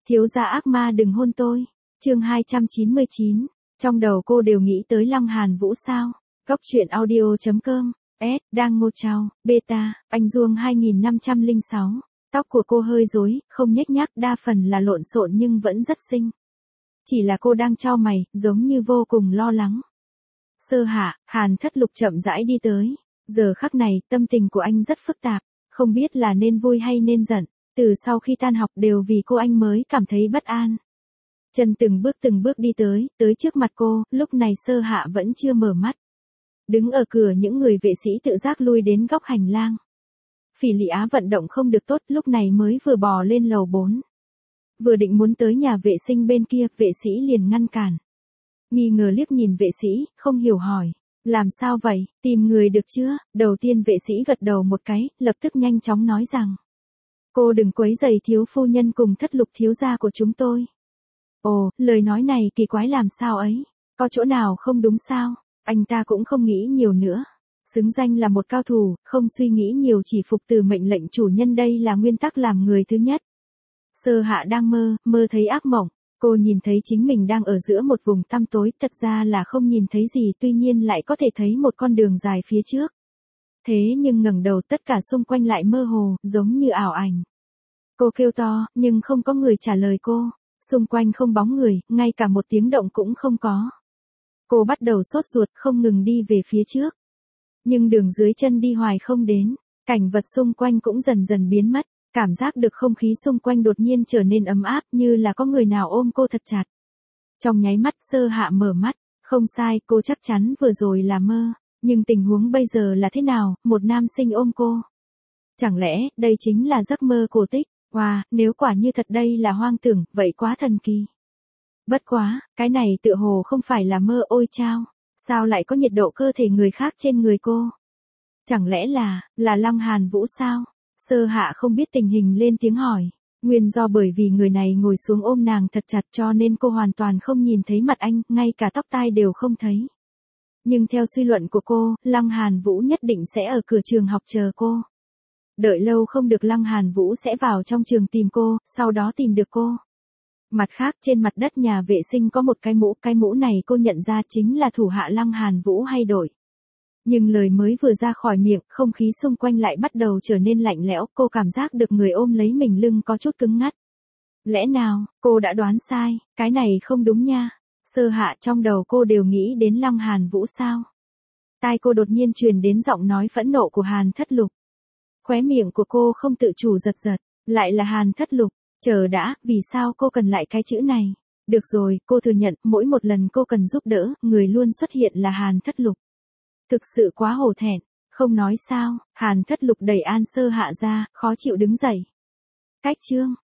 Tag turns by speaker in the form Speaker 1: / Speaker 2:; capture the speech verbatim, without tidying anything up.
Speaker 1: Thiếu gia ác ma đừng hôn tôi. Chương hai trăm chín mươi chín. Trong đầu cô đều nghĩ tới Lăng Hàn Vũ sao? Góc truyện audio chấm com. S, đang ngô trao, beta, anh Duông hai nghìn năm trăm lẻ sáu. Tóc của cô hơi rối, không nhếch nhác, đa phần là lộn xộn nhưng vẫn rất xinh. Chỉ là cô đang chau mày, giống như vô cùng lo lắng. Sơ Hạ, Hàn Thất Lục chậm rãi đi tới. Giờ khắc này, tâm tình của anh rất phức tạp, không biết là nên vui hay nên giận. Từ sau khi tan học đều vì cô anh mới cảm thấy bất an. Chân từng bước từng bước đi tới, tới trước mặt cô, lúc này Sơ Hạ vẫn chưa mở mắt. Đứng ở cửa những người vệ sĩ tự giác lui đến góc hành lang. Phỉ Lị Á vận động không được tốt, lúc này mới vừa bò lên lầu bốn. Vừa định muốn tới nhà vệ sinh bên kia, vệ sĩ liền ngăn cản. Nghi ngờ liếc nhìn vệ sĩ, không hiểu hỏi. Làm sao vậy, tìm người được chưa? Đầu tiên vệ sĩ gật đầu một cái, lập tức nhanh chóng nói rằng. Cô đừng quấy rầy thiếu phu nhân cùng Thất Lục thiếu gia của chúng tôi. Ồ, lời nói này kỳ quái làm sao ấy? Có chỗ nào không đúng sao? Anh ta cũng không nghĩ nhiều nữa. Xứng danh là một cao thủ, không suy nghĩ nhiều, chỉ phục từ mệnh lệnh chủ nhân, đây là nguyên tắc làm người thứ nhất. Sơ Hạ đang mơ, mơ thấy ác mộng. Cô nhìn thấy chính mình đang ở giữa một vùng tăm tối, thật ra là không nhìn thấy gì, tuy nhiên lại có thể thấy một con đường dài phía trước. Thế nhưng ngẩng đầu tất cả xung quanh lại mơ hồ, giống như ảo ảnh. Cô kêu to, nhưng không có người trả lời cô. Xung quanh không bóng người, ngay cả một tiếng động cũng không có. Cô bắt đầu sốt ruột, không ngừng đi về phía trước. Nhưng đường dưới chân đi hoài không đến, cảnh vật xung quanh cũng dần dần biến mất. Cảm giác được không khí xung quanh đột nhiên trở nên ấm áp, như là có người nào ôm cô thật chặt. Trong nháy mắt Sơ Hạ mở mắt, không sai, cô chắc chắn vừa rồi là mơ. Nhưng tình huống bây giờ là thế nào, một nam sinh ôm cô. Chẳng lẽ, đây chính là giấc mơ cổ tích? Wow, nếu quả như thật đây là hoang tưởng, vậy quá thần kỳ. Bất quá, cái này tựa hồ không phải là mơ, ôi chao. Sao lại có nhiệt độ cơ thể người khác trên người cô? Chẳng lẽ là, là Lăng Hàn Vũ sao? Sơ Hạ không biết tình hình lên tiếng hỏi. Nguyên do bởi vì người này ngồi xuống ôm nàng thật chặt cho nên cô hoàn toàn không nhìn thấy mặt anh, ngay cả tóc tai đều không thấy. Nhưng theo suy luận của cô, Lăng Hàn Vũ nhất định sẽ ở cửa trường học chờ cô. Đợi lâu không được, Lăng Hàn Vũ sẽ vào trong trường tìm cô, sau đó tìm được cô. Mặt khác, trên mặt đất nhà vệ sinh có một cái mũ, cái mũ này cô nhận ra chính là thủ hạ Lăng Hàn Vũ hay đổi. Nhưng lời mới vừa ra khỏi miệng, không khí xung quanh lại bắt đầu trở nên lạnh lẽo, cô cảm giác được người ôm lấy mình lưng có chút cứng ngắt. Lẽ nào, cô đã đoán sai, cái này không đúng nha. Sơ Hạ trong đầu cô đều nghĩ đến Lăng Hàn Vũ sao. Tai cô đột nhiên truyền đến giọng nói phẫn nộ của Hàn Thất Lục. Khóe miệng của cô không tự chủ giật giật, lại là Hàn Thất Lục, chờ đã, vì sao cô cần lại cái chữ này? Được rồi, cô thừa nhận, mỗi một lần cô cần giúp đỡ, người luôn xuất hiện là Hàn Thất Lục. Thực sự quá hổ thẹn, không nói sao, Hàn Thất Lục đẩy An Sơ Hạ ra, khó chịu đứng dậy. Cách chương,